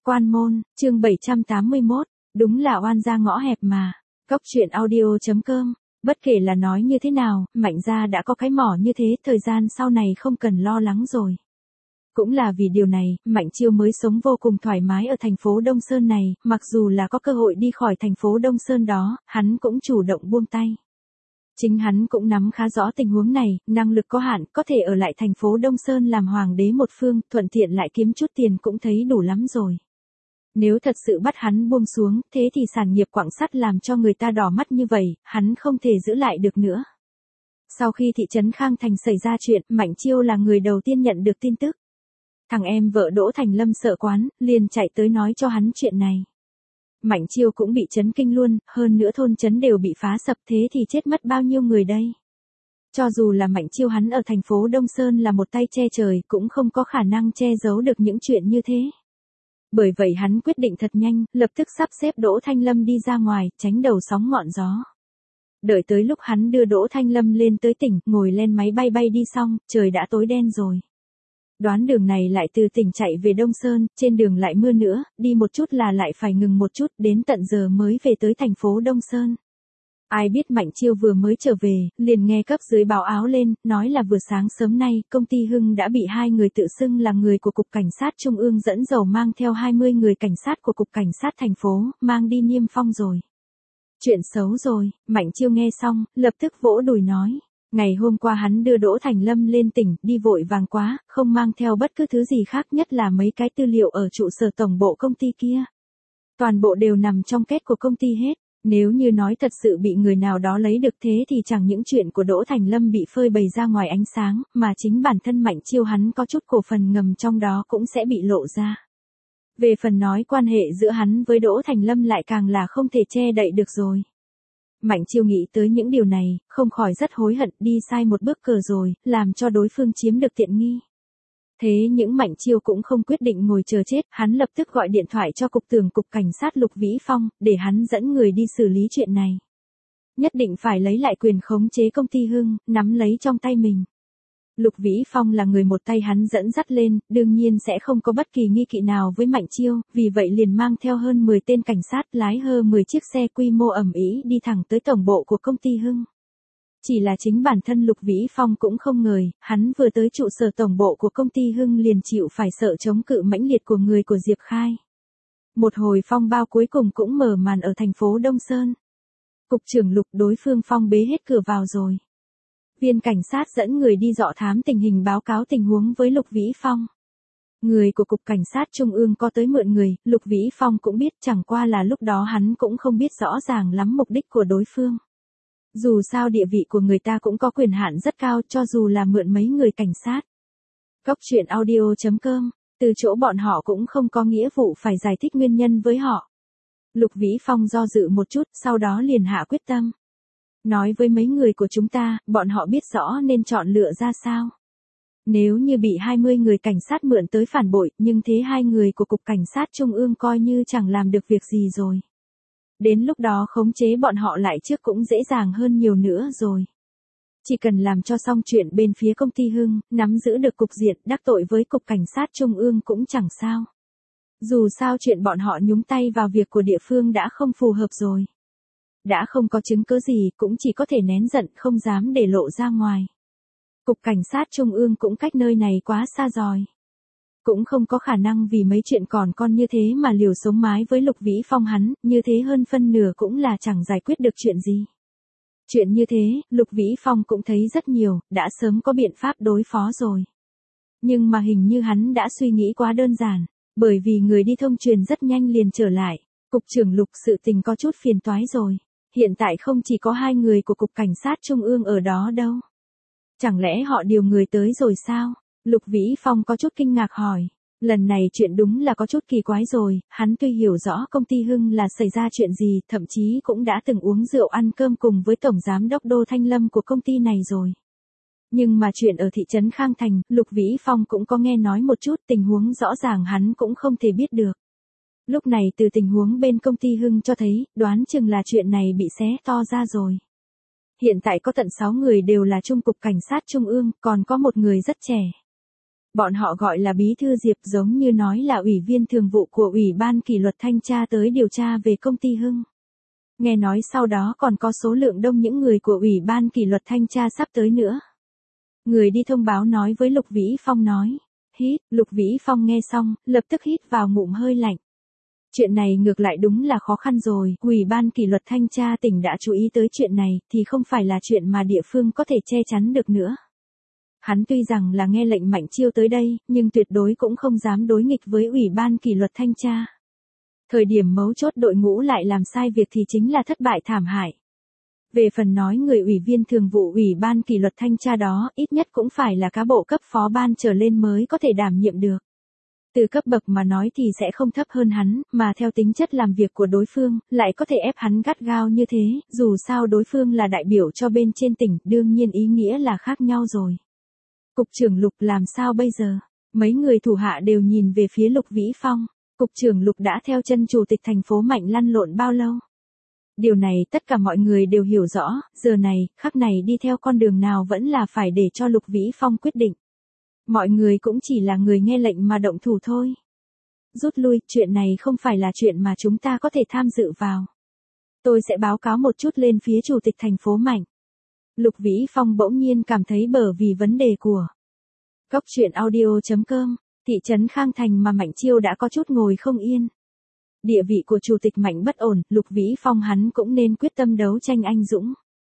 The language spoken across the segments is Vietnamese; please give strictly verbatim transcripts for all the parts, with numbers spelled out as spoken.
Quan môn, chương bảy trăm tám mươi mốt, đúng là oan gia ngõ hẹp mà. Cốc truyện audio chấm com, bất kể là nói như thế nào, Mạnh gia đã có cái mỏ như thế, thời gian sau này không cần lo lắng rồi. Cũng là vì điều này, Mạnh Chiêu mới sống vô cùng thoải mái ở thành phố Đông Sơn này, mặc dù là có cơ hội đi khỏi thành phố Đông Sơn đó, hắn cũng chủ động buông tay. Chính hắn cũng nắm khá rõ tình huống này, năng lực có hạn, có thể ở lại thành phố Đông Sơn làm hoàng đế một phương, thuận tiện lại kiếm chút tiền cũng thấy đủ lắm rồi. Nếu thật sự bắt hắn buông xuống, thế thì sản nghiệp quặng sắt làm cho người ta đỏ mắt như vậy, hắn không thể giữ lại được nữa. Sau khi thị trấn Khang Thành xảy ra chuyện, Mạnh Chiêu là người đầu tiên nhận được tin tức. Thằng em vợ Đỗ Thành Lâm sợ quán, liền chạy tới nói cho hắn chuyện này. Mạnh Chiêu cũng bị chấn kinh luôn, hơn nữa thôn trấn đều bị phá sập, thế thì chết mất bao nhiêu người đây. Cho dù là Mạnh Chiêu hắn ở thành phố Đông Sơn là một tay che trời, cũng không có khả năng che giấu được những chuyện như thế. Bởi vậy hắn quyết định thật nhanh, lập tức sắp xếp Đỗ Thanh Lâm đi ra ngoài, tránh đầu sóng ngọn gió. Đợi tới lúc hắn đưa Đỗ Thanh Lâm lên tới tỉnh, ngồi lên máy bay bay đi xong, trời đã tối đen rồi. Đoán đường này lại từ tỉnh chạy về Đông Sơn, trên đường lại mưa nữa, đi một chút là lại phải ngừng một chút, đến tận giờ mới về tới thành phố Đông Sơn. Ai biết Mạnh Chiêu vừa mới trở về, liền nghe cấp dưới báo áo lên, nói là vừa sáng sớm nay, công ty Hưng đã bị hai người tự xưng là người của Cục Cảnh sát Trung ương dẫn dầu mang theo hai mươi người cảnh sát của Cục Cảnh sát thành phố, mang đi niêm phong rồi. Chuyện xấu rồi, Mạnh Chiêu nghe xong, lập tức vỗ đùi nói. Ngày hôm qua hắn đưa Đỗ Thành Lâm lên tỉnh, đi vội vàng quá, không mang theo bất cứ thứ gì khác, nhất là mấy cái tư liệu ở trụ sở tổng bộ công ty kia. Toàn bộ đều nằm trong kết của công ty hết. Nếu như nói thật sự bị người nào đó lấy được thế thì chẳng những chuyện của Đỗ Thành Lâm bị phơi bày ra ngoài ánh sáng, mà chính bản thân Mạnh Chiêu hắn có chút cổ phần ngầm trong đó cũng sẽ bị lộ ra. Về phần nói quan hệ giữa hắn với Đỗ Thành Lâm lại càng là không thể che đậy được rồi. Mạnh Chiêu nghĩ tới những điều này, không khỏi rất hối hận, đi sai một bước cờ rồi, làm cho đối phương chiếm được tiện nghi. Thế những Mạnh Chiêu cũng không quyết định ngồi chờ chết, hắn lập tức gọi điện thoại cho cục trưởng Cục Cảnh sát Lục Vĩ Phong, để hắn dẫn người đi xử lý chuyện này. Nhất định phải lấy lại quyền khống chế công ty Hưng, nắm lấy trong tay mình. Lục Vĩ Phong là người một tay hắn dẫn dắt lên, đương nhiên sẽ không có bất kỳ nghi kỵ nào với Mạnh Chiêu, vì vậy liền mang theo hơn mười tên cảnh sát, lái hơn mười chiếc xe quy mô ầm ĩ đi thẳng tới tổng bộ của công ty Hưng. Chỉ là chính bản thân Lục Vĩ Phong cũng không ngờ, hắn vừa tới trụ sở tổng bộ của công ty Hưng liền chịu phải sợ chống cự mãnh liệt của người của Diệp Khai. Một hồi phong bao cuối cùng cũng mở màn ở thành phố Đông Sơn. Cục trưởng Lục, đối phương phong bế hết cửa vào rồi. Viên cảnh sát dẫn người đi dọ thám tình hình, báo cáo tình huống với Lục Vĩ Phong. Người của Cục Cảnh sát Trung ương có tới mượn người, Lục Vĩ Phong cũng biết, chẳng qua là lúc đó hắn cũng không biết rõ ràng lắm mục đích của đối phương. Dù sao địa vị của người ta cũng có quyền hạn rất cao, cho dù là mượn mấy người cảnh sát. Cốc truyện audio chấm com, từ chỗ bọn họ cũng không có nghĩa vụ phải giải thích nguyên nhân với họ. Lục Vĩ Phong do dự một chút, sau đó liền hạ quyết tâm. Nói với mấy người của chúng ta, bọn họ biết rõ nên chọn lựa ra sao. Nếu như bị hai mươi người cảnh sát mượn tới phản bội, nhưng thế hai người của Cục Cảnh sát Trung ương coi như chẳng làm được việc gì rồi. Đến lúc đó khống chế bọn họ lại trước cũng dễ dàng hơn nhiều nữa rồi. Chỉ cần làm cho xong chuyện bên phía công ty Hưng, nắm giữ được cục diện, đắc tội với Cục Cảnh sát Trung ương cũng chẳng sao. Dù sao chuyện bọn họ nhúng tay vào việc của địa phương đã không phù hợp rồi. Đã không có chứng cứ gì, cũng chỉ có thể nén giận, không dám để lộ ra ngoài. Cục Cảnh sát Trung ương cũng cách nơi này quá xa rồi. Cũng không có khả năng vì mấy chuyện còn con như thế mà liều sống mái với Lục Vĩ Phong hắn, như thế hơn phân nửa cũng là chẳng giải quyết được chuyện gì. Chuyện như thế, Lục Vĩ Phong cũng thấy rất nhiều, đã sớm có biện pháp đối phó rồi. Nhưng mà hình như hắn đã suy nghĩ quá đơn giản, bởi vì người đi thông truyền rất nhanh liền trở lại. Cục trưởng Lục, sự tình có chút phiền toái rồi. Hiện tại không chỉ có hai người của Cục Cảnh sát Trung ương ở đó đâu. Chẳng lẽ họ điều người tới rồi sao? Lục Vĩ Phong có chút kinh ngạc hỏi. Lần này chuyện đúng là có chút kỳ quái rồi, hắn tuy hiểu rõ công ty Hưng là xảy ra chuyện gì, thậm chí cũng đã từng uống rượu ăn cơm cùng với Tổng Giám đốc Đỗ Thanh Lâm của công ty này rồi. Nhưng mà chuyện ở thị trấn Khang Thành, Lục Vĩ Phong cũng có nghe nói một chút, tình huống rõ ràng hắn cũng không thể biết được. Lúc này từ tình huống bên công ty Hưng cho thấy, đoán chừng là chuyện này bị xé to ra rồi. Hiện tại có tận sáu người đều là Trung Cục Cảnh sát Trung ương, còn có một người rất trẻ. Bọn họ gọi là bí thư Diệp giống như nói là ủy viên thường vụ của Ủy ban kỷ luật thanh tra tới điều tra về công ty Hưng. Nghe nói sau đó còn có số lượng đông những người của Ủy ban kỷ luật thanh tra sắp tới nữa. Người đi thông báo nói với Lục Vĩ Phong nói. Hít, Lục Vĩ Phong nghe xong, lập tức hít vào ngụm hơi lạnh. Chuyện này ngược lại đúng là khó khăn rồi, Ủy ban kỷ luật thanh tra tỉnh đã chú ý tới chuyện này, thì không phải là chuyện mà địa phương có thể che chắn được nữa. Hắn tuy rằng là nghe lệnh Mạnh Chiêu tới đây, nhưng tuyệt đối cũng không dám đối nghịch với Ủy ban kỷ luật thanh tra. Thời điểm mấu chốt đội ngũ lại làm sai việc thì chính là thất bại thảm hại. Về phần nói người ủy viên thường vụ Ủy ban kỷ luật thanh tra đó, ít nhất cũng phải là cán bộ cấp phó ban trở lên mới có thể đảm nhiệm được. Từ cấp bậc mà nói thì sẽ không thấp hơn hắn, mà theo tính chất làm việc của đối phương, lại có thể ép hắn gắt gao như thế, dù sao đối phương là đại biểu cho bên trên tỉnh, đương nhiên ý nghĩa là khác nhau rồi. Cục trưởng Lục làm sao bây giờ? Mấy người thủ hạ đều nhìn về phía Lục Vĩ Phong. Cục trưởng Lục đã theo chân chủ tịch thành phố Mạnh lăn lộn bao lâu? Điều này tất cả mọi người đều hiểu rõ, giờ này, khắc này đi theo con đường nào vẫn là phải để cho Lục Vĩ Phong quyết định. Mọi người cũng chỉ là người nghe lệnh mà động thủ thôi. Rút lui, chuyện này không phải là chuyện mà chúng ta có thể tham dự vào. Tôi sẽ báo cáo một chút lên phía chủ tịch thành phố Mạnh. Lục Vĩ Phong bỗng nhiên cảm thấy bở vì vấn đề của Cốc truyện audio chấm com, thị trấn Khang Thành mà Mạnh Chiêu đã có chút ngồi không yên. Địa vị của chủ tịch Mạnh bất ổn, Lục Vĩ Phong hắn cũng nên quyết tâm đấu tranh anh dũng.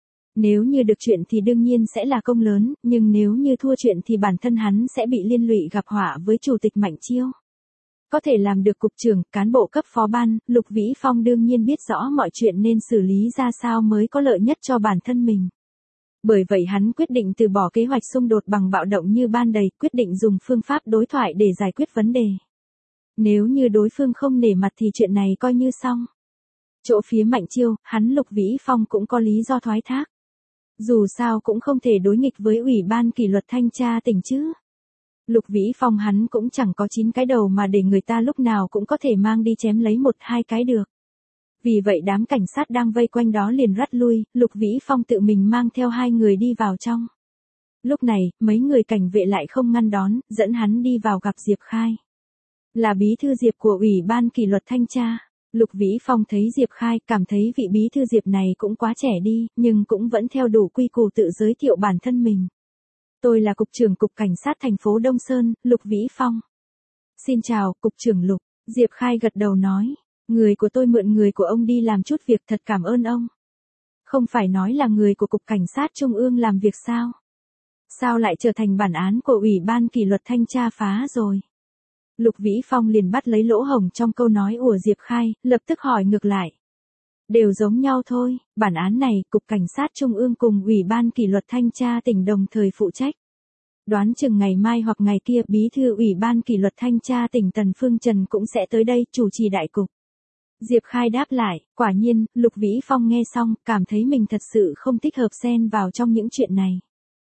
Nếu như được chuyện thì đương nhiên sẽ là công lớn, nhưng nếu như thua chuyện thì bản thân hắn sẽ bị liên lụy gặp họa với chủ tịch Mạnh Chiêu. Có thể làm được cục trưởng, cán bộ cấp phó ban, Lục Vĩ Phong đương nhiên biết rõ mọi chuyện nên xử lý ra sao mới có lợi nhất cho bản thân mình. Bởi vậy hắn quyết định từ bỏ kế hoạch xung đột bằng bạo động như ban đầy, quyết định dùng phương pháp đối thoại để giải quyết vấn đề. Nếu như đối phương không nể mặt thì chuyện này coi như xong. Chỗ phía Mạnh Chiêu, hắn Lục Vĩ Phong cũng có lý do thoái thác. Dù sao cũng không thể đối nghịch với Ủy ban kỷ luật thanh tra tỉnh chứ. Lục Vĩ Phong hắn cũng chẳng có chín cái đầu mà để người ta lúc nào cũng có thể mang đi chém lấy một hai cái được. Vì vậy đám cảnh sát đang vây quanh đó liền rắt lui, Lục Vĩ Phong tự mình mang theo hai người đi vào trong. Lúc này, mấy người cảnh vệ lại không ngăn đón, dẫn hắn đi vào gặp Diệp Khai. Là bí thư Diệp của Ủy ban kỷ luật thanh tra. Lục Vĩ Phong thấy Diệp Khai, cảm thấy vị bí thư Diệp này cũng quá trẻ đi, nhưng cũng vẫn theo đủ quy củ tự giới thiệu bản thân mình. Tôi là cục trưởng cục cảnh sát thành phố Đông Sơn, Lục Vĩ Phong. Xin chào, cục trưởng Lục. Diệp Khai gật đầu nói. Người của tôi mượn người của ông đi làm chút việc, thật cảm ơn ông. Không phải nói là người của cục cảnh sát trung ương làm việc sao? Sao lại trở thành bản án của Ủy ban kỷ luật thanh tra phá rồi? Lục Vĩ Phong liền bắt lấy lỗ hổng trong câu nói của Diệp Khai, lập tức hỏi ngược lại. Đều giống nhau thôi, bản án này, Cục Cảnh sát Trung ương cùng Ủy ban kỷ luật thanh tra tỉnh đồng thời phụ trách. Đoán chừng ngày mai hoặc ngày kia bí thư Ủy ban kỷ luật thanh tra tỉnh Tần Phương Trần cũng sẽ tới đây chủ trì đại cục. Diệp Khai đáp lại, quả nhiên, Lục Vĩ Phong nghe xong, cảm thấy mình thật sự không thích hợp xen vào trong những chuyện này.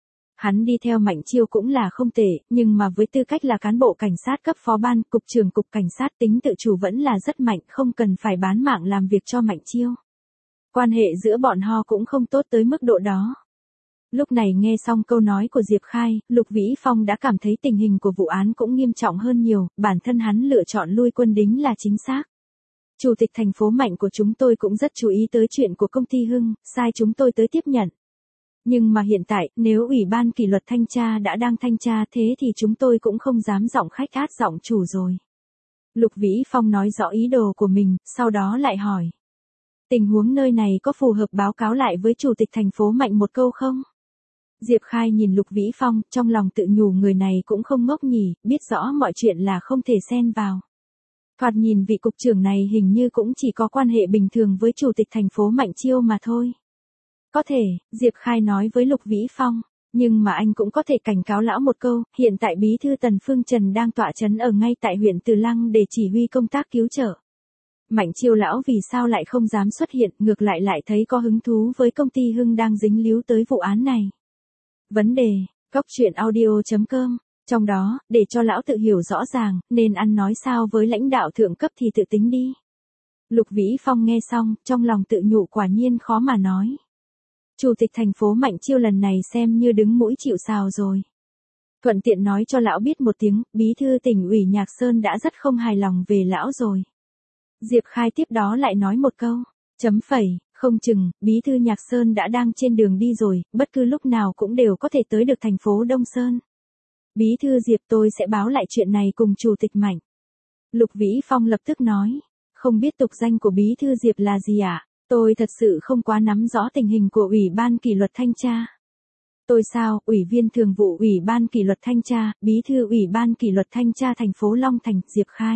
Hắn đi theo Mạnh Chiêu cũng là không tệ, nhưng mà với tư cách là cán bộ cảnh sát cấp phó ban, cục trưởng cục cảnh sát tính tự chủ vẫn là rất mạnh, không cần phải bán mạng làm việc cho Mạnh Chiêu. Quan hệ giữa bọn họ cũng không tốt tới mức độ đó. Lúc này nghe xong câu nói của Diệp Khai, Lục Vĩ Phong đã cảm thấy tình hình của vụ án cũng nghiêm trọng hơn nhiều, bản thân hắn lựa chọn lui quân đính là chính xác. Chủ tịch thành phố Mạnh của chúng tôi cũng rất chú ý tới chuyện của công ty Hưng, sai chúng tôi tới tiếp nhận. Nhưng mà hiện tại, nếu Ủy ban kỷ luật thanh tra đã đang thanh tra thế thì chúng tôi cũng không dám giọng khách át giọng chủ rồi. Lục Vĩ Phong nói rõ ý đồ của mình, sau đó lại hỏi. Tình huống nơi này có phù hợp báo cáo lại với Chủ tịch thành phố Mạnh một câu không? Diệp Khai nhìn Lục Vĩ Phong, trong lòng tự nhủ người này cũng không ngốc nhỉ, biết rõ mọi chuyện là không thể xen vào. Thoạt nhìn vị cục trưởng này hình như cũng chỉ có quan hệ bình thường với Chủ tịch thành phố Mạnh Chiêu mà thôi. Có thể, Diệp Khai nói với Lục Vĩ Phong, nhưng mà anh cũng có thể cảnh cáo lão một câu, hiện tại bí thư Tần Phương Trần đang tọa trấn ở ngay tại huyện Từ Lăng để chỉ huy công tác cứu trợ. Mạnh Chiêu lão vì sao lại không dám xuất hiện, ngược lại lại thấy có hứng thú với công ty Hưng đang dính líu tới vụ án này. Vấn đề, cốc truyện audio chấm com, trong đó, để cho lão tự hiểu rõ ràng, nên ăn nói sao với lãnh đạo thượng cấp thì tự tính đi. Lục Vĩ Phong nghe xong, trong lòng tự nhủ quả nhiên khó mà nói. Chủ tịch thành phố Mạnh Chiêu lần này xem như đứng mũi chịu sào rồi. Thuận tiện nói cho lão biết một tiếng, bí thư tỉnh ủy Nhạc Sơn đã rất không hài lòng về lão rồi. Diệp Khai tiếp đó lại nói một câu, chấm phẩy, không chừng, bí thư Nhạc Sơn đã đang trên đường đi rồi, bất cứ lúc nào cũng đều có thể tới được thành phố Đông Sơn. Bí thư Diệp, tôi sẽ báo lại chuyện này cùng chủ tịch Mạnh. Lục Vĩ Phong lập tức nói, không biết tục danh của bí thư Diệp là gì ạ? À? Tôi thật sự không quá nắm rõ tình hình của Ủy ban kỷ luật thanh tra. Tôi sao, Ủy viên thường vụ Ủy ban kỷ luật thanh tra, bí thư Ủy ban kỷ luật thanh tra thành phố Long Thành, Diệp Khai.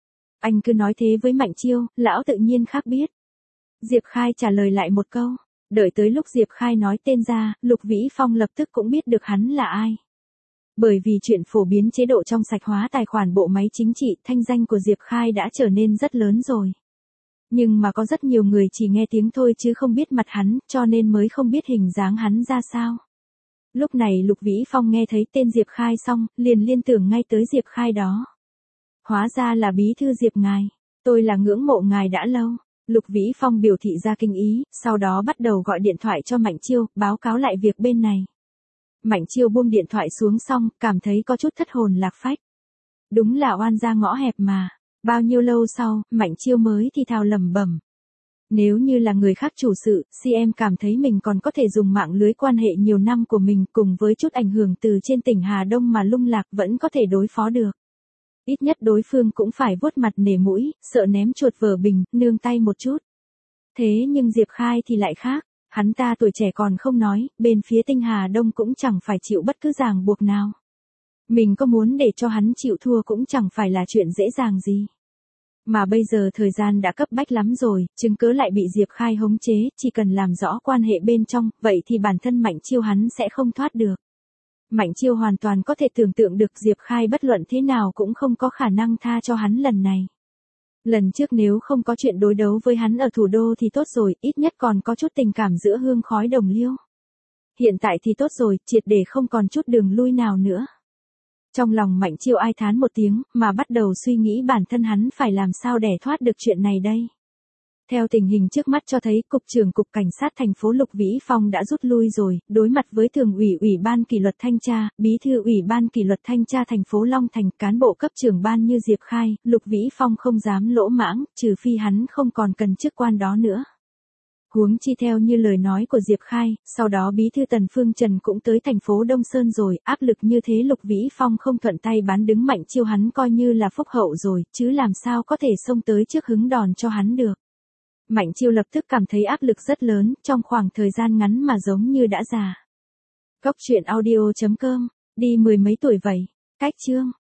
Anh cứ nói thế với Mạnh Chiêu, lão tự nhiên khác biết. Diệp Khai trả lời lại một câu, đợi tới lúc Diệp Khai nói tên ra, Lục Vĩ Phong lập tức cũng biết được hắn là ai. Bởi vì chuyện phổ biến chế độ trong sạch hóa tài khoản bộ máy chính trị, thanh danh của Diệp Khai đã trở nên rất lớn rồi. Nhưng mà có rất nhiều người chỉ nghe tiếng thôi chứ không biết mặt hắn, cho nên mới không biết hình dáng hắn ra sao. Lúc này Lục Vĩ Phong nghe thấy tên Diệp Khai xong, liền liên tưởng ngay tới Diệp Khai đó. Hóa ra là bí thư Diệp ngài, tôi là ngưỡng mộ ngài đã lâu. Lục Vĩ Phong biểu thị ra kinh ý, sau đó bắt đầu gọi điện thoại cho Mạnh Chiêu, báo cáo lại việc bên này. Mạnh Chiêu buông điện thoại xuống xong, cảm thấy có chút thất hồn lạc phách. Đúng là oan gia ngõ hẹp mà. Bao nhiêu lâu sau, Mạnh Chiêu mới thì thào lẩm bẩm. Nếu như là người khác chủ sự, xê em cảm thấy mình còn có thể dùng mạng lưới quan hệ nhiều năm của mình cùng với chút ảnh hưởng từ trên tỉnh Hà Đông mà lung lạc vẫn có thể đối phó được. Ít nhất đối phương cũng phải vuốt mặt nể mũi, sợ ném chuột vở bình, nương tay một chút. Thế nhưng Diệp Khai thì lại khác, hắn ta tuổi trẻ còn không nói, bên phía tỉnh Hà Đông cũng chẳng phải chịu bất cứ ràng buộc nào. Mình có muốn để cho hắn chịu thua cũng chẳng phải là chuyện dễ dàng gì. Mà bây giờ thời gian đã cấp bách lắm rồi, chứng cứ lại bị Diệp Khai hống chế, chỉ cần làm rõ quan hệ bên trong, vậy thì bản thân Mạnh Chiêu hắn sẽ không thoát được. Mạnh Chiêu hoàn toàn có thể tưởng tượng được Diệp Khai bất luận thế nào cũng không có khả năng tha cho hắn lần này. Lần trước nếu không có chuyện đối đấu với hắn ở thủ đô thì tốt rồi, ít nhất còn có chút tình cảm giữa hương khói đồng liêu. Hiện tại thì tốt rồi, triệt để không còn chút đường lui nào nữa. Trong lòng Mạnh Chiêu ai thán một tiếng, mà bắt đầu suy nghĩ bản thân hắn phải làm sao để thoát được chuyện này đây. Theo tình hình trước mắt cho thấy, Cục trưởng Cục Cảnh sát thành phố Lục Vĩ Phong đã rút lui rồi, đối mặt với Thường ủy Ủy ban kỷ luật thanh tra, Bí thư Ủy ban kỷ luật thanh tra thành phố Long Thành, cán bộ cấp trưởng ban như Diệp Khai, Lục Vĩ Phong không dám lỗ mãng, trừ phi hắn không còn cần chức quan đó nữa. Huống chi theo như lời nói của Diệp Khai, sau đó Bí thư Tần Phương Trần cũng tới thành phố Đông Sơn rồi, áp lực như thế Lục Vĩ Phong không thuận tay bán đứng Mạnh Chiêu hắn coi như là phúc hậu rồi, chứ làm sao có thể xông tới trước hứng đòn cho hắn được. Mạnh Chiêu lập tức cảm thấy áp lực rất lớn, trong khoảng thời gian ngắn mà giống như đã già. Cốc truyện audio chấm com, đi mười mấy tuổi vậy, cách chương.